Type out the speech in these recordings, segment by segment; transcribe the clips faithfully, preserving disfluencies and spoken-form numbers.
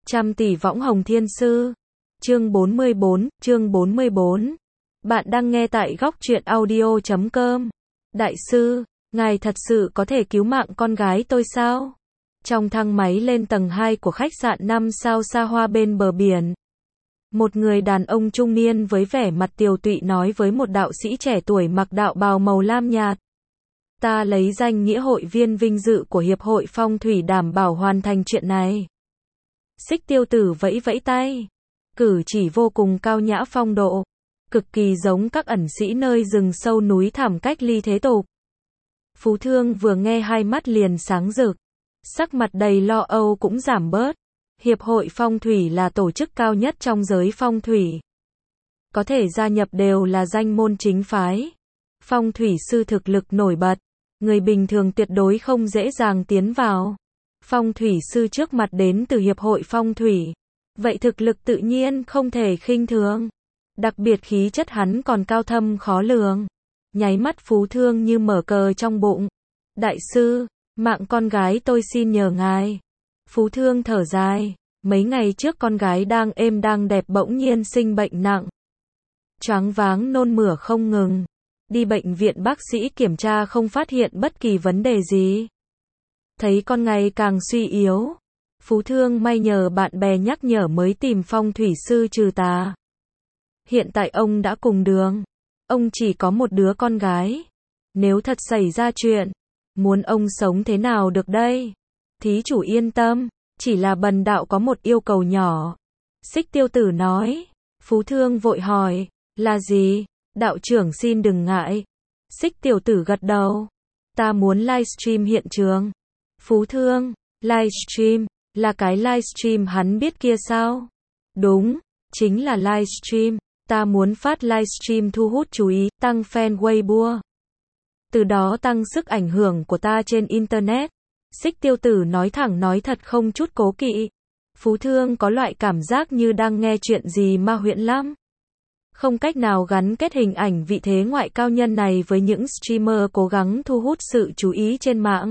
Trăm tỷ võng hồng thiên sư. Chương bốn mươi bốn, chương bốn mươi bốn. Bạn đang nghe tại góc truyện audio chấm com. Đại sư, ngài thật sự có thể cứu mạng con gái tôi sao? Trong thang máy lên tầng hai của khách sạn năm sao xa hoa bên bờ biển, một người đàn ông trung niên với vẻ mặt tiều tụy nói với một đạo sĩ trẻ tuổi mặc đạo bào màu lam nhạt. Ta lấy danh nghĩa hội viên vinh dự của Hiệp hội Phong thủy đảm bảo hoàn thành chuyện này. Xích Tiêu Tử vẫy vẫy tay, cử chỉ vô cùng cao nhã phong độ, cực kỳ giống các ẩn sĩ nơi rừng sâu núi thẳm cách ly thế tục. Phú Thương vừa nghe hai mắt liền sáng rực, sắc mặt đầy lo âu cũng giảm bớt. Hiệp hội Phong thủy là tổ chức cao nhất trong giới phong thủy. Có thể gia nhập đều là danh môn chính phái. Phong thủy sư thực lực nổi bật, người bình thường tuyệt đối không dễ dàng tiến vào. Phong thủy sư trước mặt đến từ Hiệp hội Phong thủy, vậy thực lực tự nhiên không thể khinh thường. Đặc biệt khí chất hắn còn cao thâm khó lường. Nháy mắt Phú Thương như mở cờ trong bụng. Đại sư, mạng con gái tôi xin nhờ ngài. Phú Thương thở dài, mấy ngày trước con gái đang êm đang đẹp bỗng nhiên sinh bệnh nặng. Choáng váng nôn mửa không ngừng. Đi bệnh viện bác sĩ kiểm tra không phát hiện bất kỳ vấn đề gì. Thấy con ngày càng suy yếu, Phú Thương may nhờ bạn bè nhắc nhở mới tìm phong thủy sư trừ tà. Hiện tại ông đã cùng đường. Ông chỉ có một đứa con gái. Nếu thật xảy ra chuyện, muốn ông sống thế nào được đây? Thí chủ yên tâm, chỉ là bần đạo có một yêu cầu nhỏ. Xích Tiêu Tử nói. Phú Thương vội hỏi, là gì? Đạo trưởng xin đừng ngại. Xích Tiểu Tử gật đầu. Ta muốn livestream hiện trường. Phú Thương, livestream, là cái livestream hắn biết kia sao? Đúng, chính là livestream. Ta muốn phát livestream thu hút chú ý, tăng fan Weibo. Từ đó tăng sức ảnh hưởng của ta trên Internet. Xích Tiêu Tử nói thẳng nói thật không chút cố kỵ. Phú Thương có loại cảm giác như đang nghe chuyện gì ma huyễn lắm. Không cách nào gắn kết hình ảnh vị thế ngoại cao nhân này với những streamer cố gắng thu hút sự chú ý trên mạng.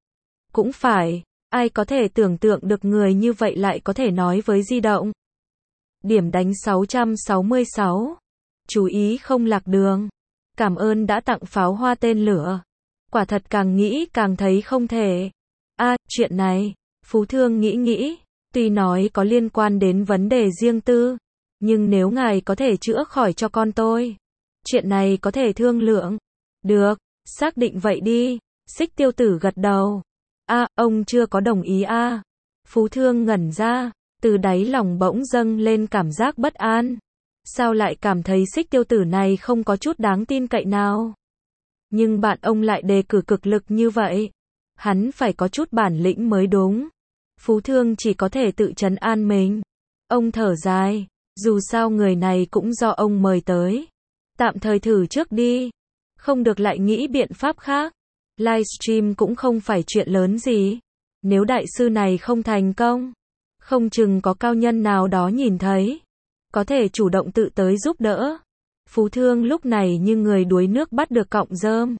Cũng phải, ai có thể tưởng tượng được người như vậy lại có thể nói với di động. Điểm đánh sáu trăm sáu mươi sáu. Chú ý không lạc đường. Cảm ơn đã tặng pháo hoa tên lửa. Quả thật càng nghĩ càng thấy không thể. À, chuyện này, Phú Thương nghĩ nghĩ, tuy nói có liên quan đến vấn đề riêng tư, nhưng nếu ngài có thể chữa khỏi cho con tôi, chuyện này có thể thương lượng. Được, xác định vậy đi. Xích Tiêu Tử gật đầu. À, ông chưa có đồng ý à? Phú Thương ngẩn ra, từ đáy lòng bỗng dâng lên cảm giác bất an. Sao lại cảm thấy Xích Tiêu Tử này không có chút đáng tin cậy nào? Nhưng bạn ông lại đề cử cực lực như vậy. Hắn phải có chút bản lĩnh mới đúng. Phú Thương chỉ có thể tự trấn an mình. Ông thở dài, dù sao người này cũng do ông mời tới. Tạm thời thử trước đi. Không được lại nghĩ biện pháp khác. Livestream cũng không phải chuyện lớn gì. Nếu đại sư này không thành công, không chừng có cao nhân nào đó nhìn thấy, có thể chủ động tự tới giúp đỡ. Phú Thương lúc này như người đuối nước bắt được cọng rơm.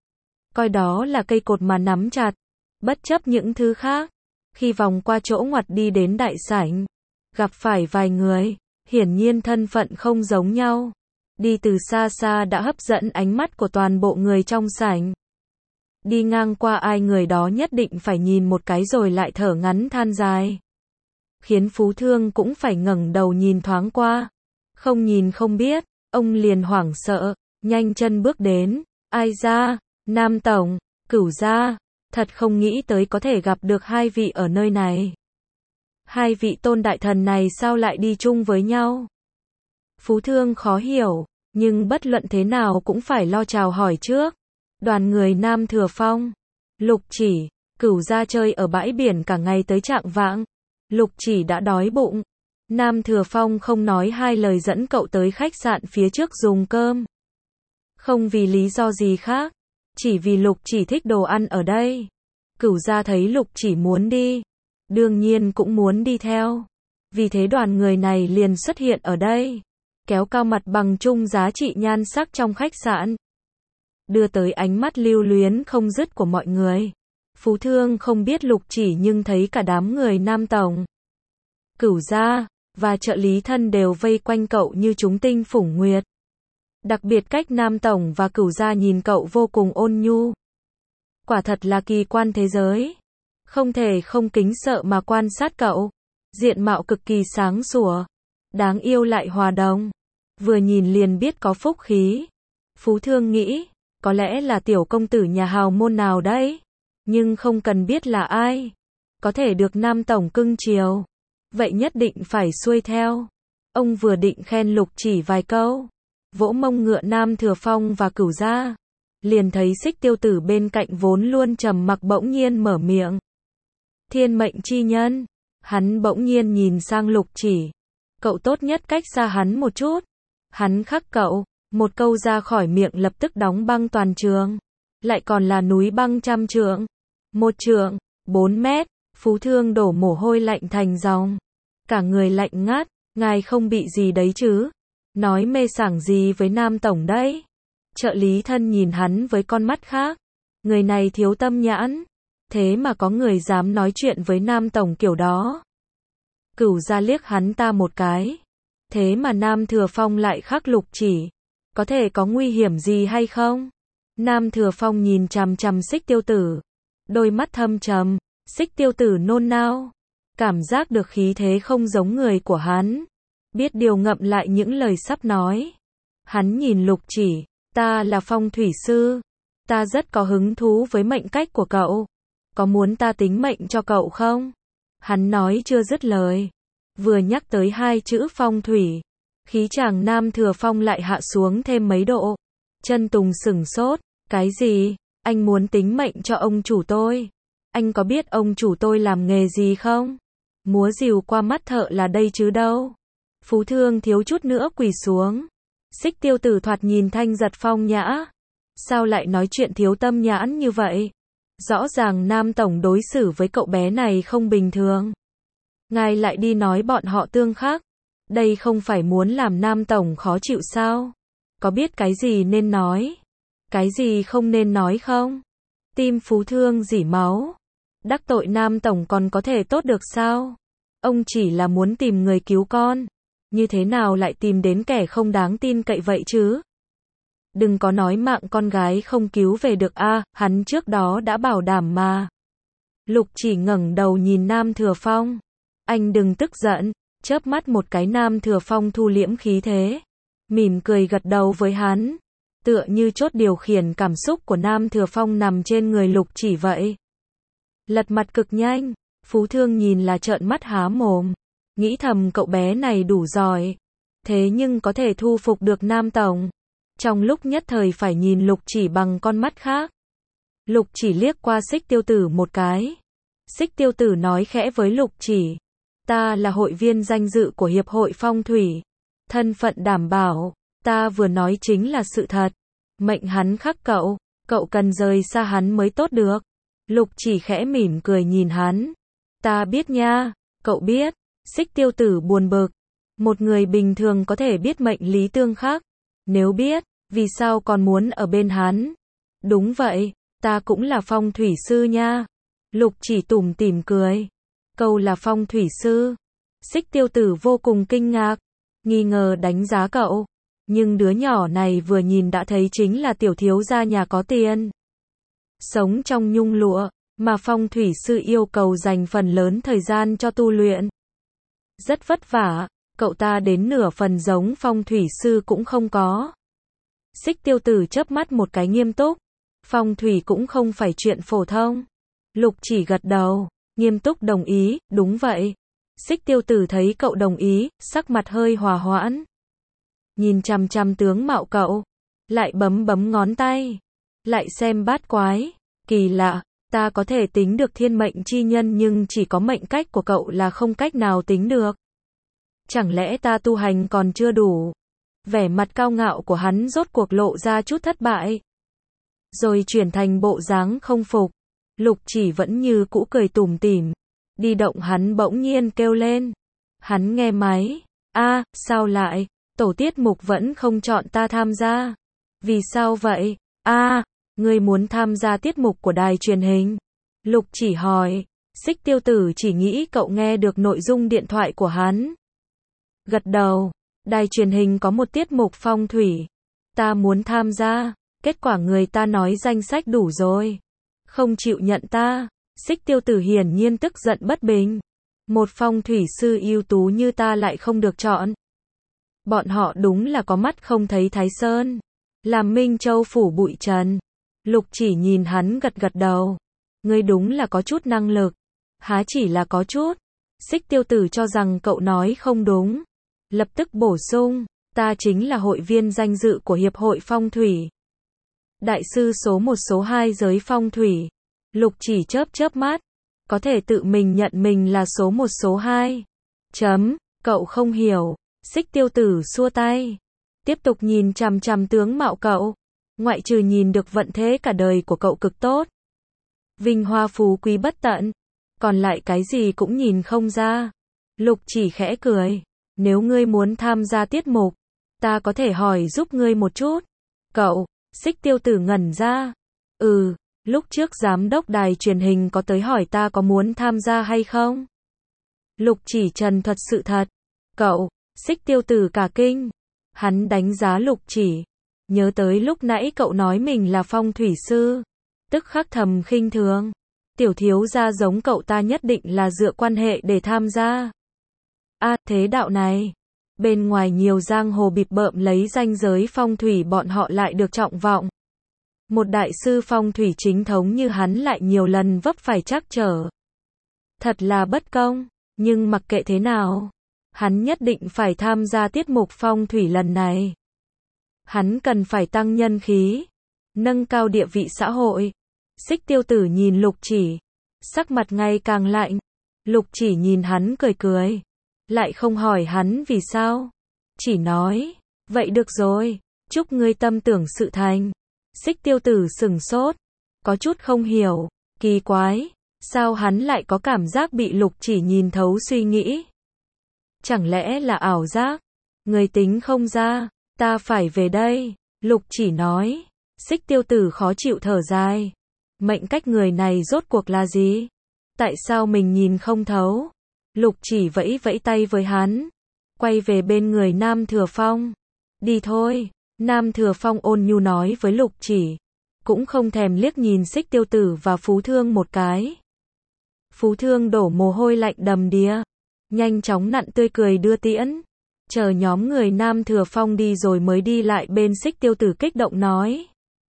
Coi đó là cây cột mà nắm chặt. Bất chấp những thứ khác. Khi vòng qua chỗ ngoặt đi đến đại sảnh, gặp phải vài người, hiển nhiên thân phận không giống nhau. Đi từ xa xa đã hấp dẫn ánh mắt của toàn bộ người trong sảnh. Đi ngang qua ai người đó nhất định phải nhìn một cái rồi lại thở ngắn than dài. Khiến Phú Thương cũng phải ngẩng đầu nhìn thoáng qua. Không nhìn không biết, ông liền hoảng sợ, nhanh chân bước đến. Ai ra, Nam Tổng, Cửu gia, thật không nghĩ tới có thể gặp được hai vị ở nơi này. Hai vị tôn đại thần này sao lại đi chung với nhau? Phú Thương khó hiểu, nhưng bất luận thế nào cũng phải lo chào hỏi trước. Đoàn người Nam Thừa Phong, Lục Chỉ, Cửu gia chơi ở bãi biển cả ngày tới trạng vạng. Lục Chỉ đã đói bụng. Nam Thừa Phong không nói hai lời dẫn cậu tới khách sạn phía trước dùng cơm. Không vì lý do gì khác, chỉ vì Lục Chỉ thích đồ ăn ở đây. Cửu gia thấy Lục Chỉ muốn đi, đương nhiên cũng muốn đi theo. Vì thế đoàn người này liền xuất hiện ở đây, kéo cao mặt bằng chung giá trị nhan sắc trong khách sạn, đưa tới ánh mắt lưu luyến không dứt của mọi người. Phú Thương không biết Lục Chỉ nhưng thấy cả đám người Nam Tổng, Cửu gia và trợ lý thân đều vây quanh cậu như chúng tinh phủng nguyệt. Đặc biệt cách Nam Tổng và Cửu gia nhìn cậu vô cùng ôn nhu. Quả thật là kỳ quan thế giới. Không thể không kính sợ mà quan sát cậu. Diện mạo cực kỳ sáng sủa, đáng yêu lại hòa đồng. Vừa nhìn liền biết có phúc khí. Phú Thương nghĩ, có lẽ là tiểu công tử nhà hào môn nào đấy. Nhưng không cần biết là ai. Có thể được Nam Tổng cưng chiều. Vậy nhất định phải xuôi theo. Ông vừa định khen Lục Chỉ vài câu, vỗ mông ngựa Nam Thừa Phong và Cửu gia, liền thấy Xích Tiêu Tử bên cạnh vốn luôn trầm mặc bỗng nhiên mở miệng. Thiên mệnh chi nhân. Hắn bỗng nhiên nhìn sang Lục Chỉ. Cậu tốt nhất cách xa hắn một chút. Hắn khắc cậu. Một câu ra khỏi miệng lập tức đóng băng toàn trường. Lại còn là núi băng trăm trượng. Một trượng, bốn mét. Phú Thương đổ mồ hôi lạnh thành dòng. Cả người lạnh ngắt. Ngài không bị gì đấy chứ? Nói mê sảng gì với Nam Tổng đấy? Trợ lý thân nhìn hắn với con mắt khác. Người này thiếu tâm nhãn. Thế mà có người dám nói chuyện với Nam Tổng kiểu đó. Cửu gia liếc hắn ta một cái. Thế mà Nam Thừa Phong lại khắc Lục Chỉ. Có thể có nguy hiểm gì hay không? Nam Thừa Phong nhìn chằm chằm Xích Tiêu Tử. Đôi mắt thâm trầm. Xích Tiêu Tử nôn nao. Cảm giác được khí thế không giống người của hắn. Biết điều ngậm lại những lời sắp nói. Hắn nhìn Lục Chỉ. Ta là phong thủy sư. Ta rất có hứng thú với mệnh cách của cậu. Có muốn ta tính mệnh cho cậu không? Hắn nói chưa dứt lời. Vừa nhắc tới hai chữ phong thủy. Khí chàng Nam Thừa Phong lại hạ xuống thêm mấy độ. Chân Tùng sửng sốt. Cái gì? Anh muốn tính mệnh cho ông chủ tôi? Anh có biết ông chủ tôi làm nghề gì không? Múa rìu qua mắt thợ là đây chứ đâu. Phú Thương thiếu chút nữa quỳ xuống. Xích Tiêu Tử thoạt nhìn thanh giật phong nhã. Sao lại nói chuyện thiếu tâm nhãn như vậy? Rõ ràng Nam Tổng đối xử với cậu bé này không bình thường. Ngài lại đi nói bọn họ tương khắc. Đây không phải muốn làm Nam Tổng khó chịu sao? Có biết cái gì nên nói? Cái gì không nên nói không? Tim Phú Thương rỉ máu. Đắc tội Nam Tổng còn có thể tốt được sao? Ông chỉ là muốn tìm người cứu con. Như thế nào lại tìm đến kẻ không đáng tin cậy vậy chứ? Đừng có nói mạng con gái không cứu về được a, à, hắn trước đó đã bảo đảm mà. Lục Chỉ ngẩng đầu nhìn Nam Thừa Phong. Anh đừng tức giận. Chớp mắt một cái Nam Thừa Phong thu liễm khí thế. Mỉm cười gật đầu với hắn. Tựa như chốt điều khiển cảm xúc của Nam Thừa Phong nằm trên người Lục Chỉ vậy. Lật mặt cực nhanh. Phú Thương nhìn là trợn mắt há mồm. Nghĩ thầm cậu bé này đủ giỏi. Thế nhưng có thể thu phục được Nam Tổng. Trong lúc nhất thời phải nhìn Lục Chỉ bằng con mắt khác. Lục Chỉ liếc qua Xích Tiêu Tử một cái. Xích Tiêu Tử nói khẽ với Lục Chỉ. Ta là hội viên danh dự của Hiệp hội Phong Thủy. Thân phận đảm bảo. Ta vừa nói chính là sự thật. Mệnh hắn khắc cậu. Cậu cần rời xa hắn mới tốt được. Lục Chỉ khẽ mỉm cười nhìn hắn. Ta biết nha. Cậu biết. Xích Tiêu Tử buồn bực. Một người bình thường có thể biết mệnh lý tương khắc. Nếu biết, vì sao còn muốn ở bên hắn? Đúng vậy, ta cũng là phong thủy sư nha. Lục Chỉ tủm tỉm cười. Câu là phong thủy sư. Xích Tiêu Tử vô cùng kinh ngạc. Nghi ngờ đánh giá cậu. Nhưng đứa nhỏ này vừa nhìn đã thấy chính là tiểu thiếu gia nhà có tiền. Sống trong nhung lụa, mà phong thủy sư yêu cầu dành phần lớn thời gian cho tu luyện. Rất vất vả. Cậu ta đến nửa phần giống phong thủy sư cũng không có. Xích Tiêu Tử chớp mắt một cái nghiêm túc. Phong thủy cũng không phải chuyện phổ thông. Lục Chỉ gật đầu, nghiêm túc đồng ý, đúng vậy. Xích Tiêu Tử thấy cậu đồng ý, sắc mặt hơi hòa hoãn. Nhìn chằm chằm tướng mạo cậu, lại bấm bấm ngón tay, lại xem bát quái. Kỳ lạ, ta có thể tính được thiên mệnh chi nhân nhưng chỉ có mệnh cách của cậu là không cách nào tính được. Chẳng lẽ ta tu hành còn chưa đủ? Vẻ mặt cao ngạo của hắn rốt cuộc lộ ra chút thất bại. Rồi chuyển thành bộ dáng không phục. Lục Chỉ vẫn như cũ cười tủm tỉm. Đi động hắn bỗng nhiên kêu lên. Hắn nghe máy. A, à, sao lại? Tổ tiết mục vẫn không chọn ta tham gia. Vì sao vậy? A, à, ngươi muốn tham gia tiết mục của đài truyền hình? Lục Chỉ hỏi. Xích Tiêu Tử chỉ nghĩ cậu nghe được nội dung điện thoại của hắn. Gật đầu, đài truyền hình có một tiết mục phong thủy. Ta muốn tham gia, kết quả người ta nói danh sách đủ rồi. Không chịu nhận ta. Xích Tiêu Tử hiển nhiên tức giận bất bình. Một phong thủy sư ưu tú như ta lại không được chọn. Bọn họ đúng là có mắt không thấy Thái Sơn. Làm Minh Châu phủ bụi trần. Lục Chỉ nhìn hắn gật gật đầu. Ngươi đúng là có chút năng lực. Há chỉ là có chút. Xích Tiêu Tử cho rằng cậu nói không đúng. Lập tức bổ sung, ta chính là hội viên danh dự của Hiệp hội Phong thủy. Đại sư số một số hai giới phong thủy. Lục Chỉ chớp chớp mắt. Có thể tự mình nhận mình là số một số hai. Chấm, cậu không hiểu. Xích Tiêu Tử xua tay. Tiếp tục nhìn chằm chằm tướng mạo cậu. Ngoại trừ nhìn được vận thế cả đời của cậu cực tốt. Vinh hoa phú quý bất tận. Còn lại cái gì cũng nhìn không ra. Lục Chỉ khẽ cười. Nếu ngươi muốn tham gia tiết mục, ta có thể hỏi giúp ngươi một chút. Cậu, Xích Tiêu Tử ngẩn ra. Ừ, lúc trước giám đốc đài truyền hình có tới hỏi ta có muốn tham gia hay không? Lục Chỉ trần thuật sự thật. Cậu, Xích Tiêu Tử cả kinh. Hắn đánh giá Lục Chỉ. Nhớ tới lúc nãy cậu nói mình là phong thủy sư. Tức khắc thầm khinh thường. Tiểu thiếu gia giống cậu ta nhất định là dựa quan hệ để tham gia. À, thế đạo này. Bên ngoài nhiều giang hồ bịp bợm lấy danh giới phong thủy bọn họ lại được trọng vọng. Một đại sư phong thủy chính thống như hắn lại nhiều lần vấp phải trắc trở. Thật là bất công, nhưng mặc kệ thế nào, hắn nhất định phải tham gia tiết mục phong thủy lần này. Hắn cần phải tăng nhân khí, nâng cao địa vị xã hội. Xích Tiêu Tử nhìn Lục Chỉ, sắc mặt ngày càng lạnh. Lục Chỉ nhìn hắn cười cười, lại không hỏi hắn vì sao, chỉ nói, vậy được rồi, chúc ngươi tâm tưởng sự thành. Xích Tiêu Tử sừng sốt, có chút không hiểu, kỳ quái, sao hắn lại có cảm giác bị Lục Chỉ nhìn thấu suy nghĩ? Chẳng lẽ là ảo giác? Người tính không ra, ta phải về đây, Lục Chỉ nói. Xích Tiêu Tử khó chịu thở dài. Mệnh cách người này rốt cuộc là gì? Tại sao mình nhìn không thấu? Lục Chỉ vẫy vẫy tay với hắn, quay về bên người Nam Thừa Phong. Đi thôi. Nam Thừa Phong ôn nhu nói với Lục Chỉ, cũng không thèm liếc nhìn Xích Tiêu Tử và Phú Thương một cái. Phú Thương đổ mồ hôi lạnh đầm đìa, nhanh chóng nặn tươi cười đưa tiễn. Chờ nhóm người Nam Thừa Phong đi rồi mới đi lại bên Xích Tiêu Tử kích động nói.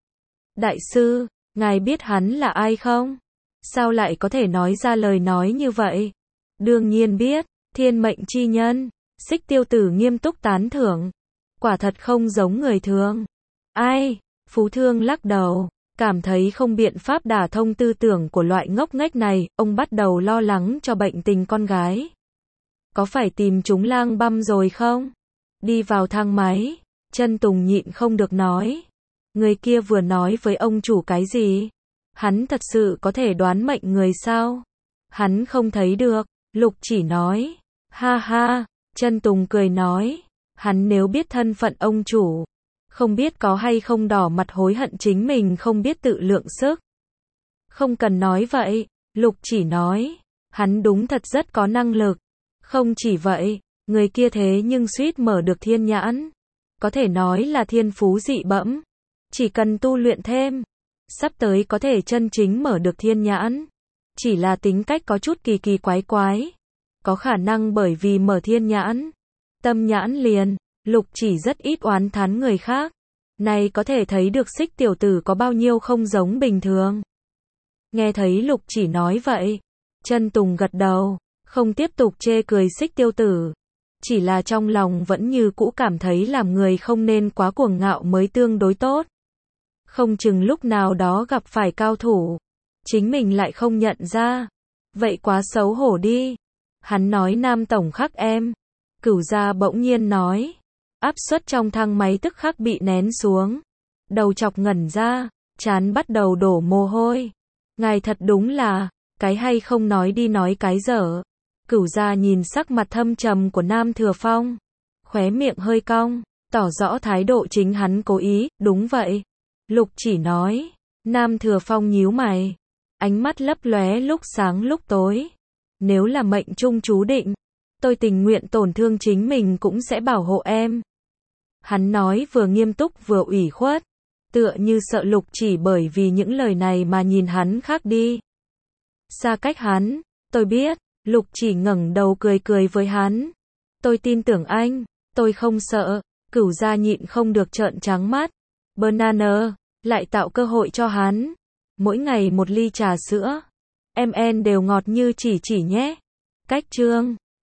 Đại sư, ngài biết hắn là ai không? Sao lại có thể nói ra lời nói như vậy? Đương nhiên biết, thiên mệnh chi nhân. Xích Tiêu Tử nghiêm túc tán thưởng. Quả thật không giống người thường. Ai? Phú Thương lắc đầu, cảm thấy không biện pháp đả thông tư tưởng của loại ngốc nghếch này, ông bắt đầu lo lắng cho bệnh tình con gái. Có phải tìm chúng lang băm rồi không? Đi vào thang máy, Chân Tùng nhịn không được nói. Người kia vừa nói với ông chủ cái gì? Hắn thật sự có thể đoán mệnh người sao? Hắn không thấy được, Lục Chỉ nói. Ha ha, Chân Tùng cười nói. Hắn nếu biết thân phận ông chủ, không biết có hay không đỏ mặt hối hận chính mình không biết tự lượng sức. Không cần nói vậy, Lục Chỉ nói. Hắn đúng thật rất có năng lực. Không chỉ vậy, người kia thế nhưng suýt mở được thiên nhãn. Có thể nói là thiên phú dị bẩm. Chỉ cần tu luyện thêm, sắp tới có thể chân chính mở được thiên nhãn. Chỉ là tính cách có chút kỳ kỳ quái quái. Có khả năng bởi vì mở thiên nhãn, tâm nhãn liền. Lục Chỉ rất ít oán thán người khác. Này có thể thấy được Xích tiểu tử có bao nhiêu không giống bình thường. Nghe thấy Lục Chỉ nói vậy, Chân Tùng gật đầu, không tiếp tục chê cười Xích tiêu tử. Chỉ là trong lòng vẫn như cũ cảm thấy làm người không nên quá cuồng ngạo mới tương đối tốt. Không chừng lúc nào đó gặp phải cao thủ, chính mình lại không nhận ra. Vậy quá xấu hổ đi. Hắn nói Nam tổng khắc em. Cửu gia bỗng nhiên nói. Áp suất trong thang máy tức khắc bị nén xuống. Đầu chọc ngẩn ra, trán bắt đầu đổ mồ hôi. Ngài thật đúng là, cái hay không nói đi nói cái dở. Cửu gia nhìn sắc mặt thâm trầm của Nam Thừa Phong, khóe miệng hơi cong, tỏ rõ thái độ chính hắn cố ý. Đúng vậy, Lục Chỉ nói. Nam Thừa Phong nhíu mày, ánh mắt lấp lóe lúc sáng lúc tối. Nếu là mệnh trung chú định, tôi tình nguyện tổn thương chính mình cũng sẽ bảo hộ em. Hắn nói vừa nghiêm túc vừa ủy khuất, tựa như sợ Lục Chỉ bởi vì những lời này mà nhìn hắn khác đi. Xa cách hắn, tôi biết, Lục Chỉ ngẩng đầu cười cười với hắn. Tôi tin tưởng anh, tôi không sợ. Cửu Gia nhịn không được trợn trắng mắt. Banana, lại tạo cơ hội cho hắn. Mỗi ngày một ly trà sữa. Em en đều ngọt như chỉ chỉ nhé. Cách chương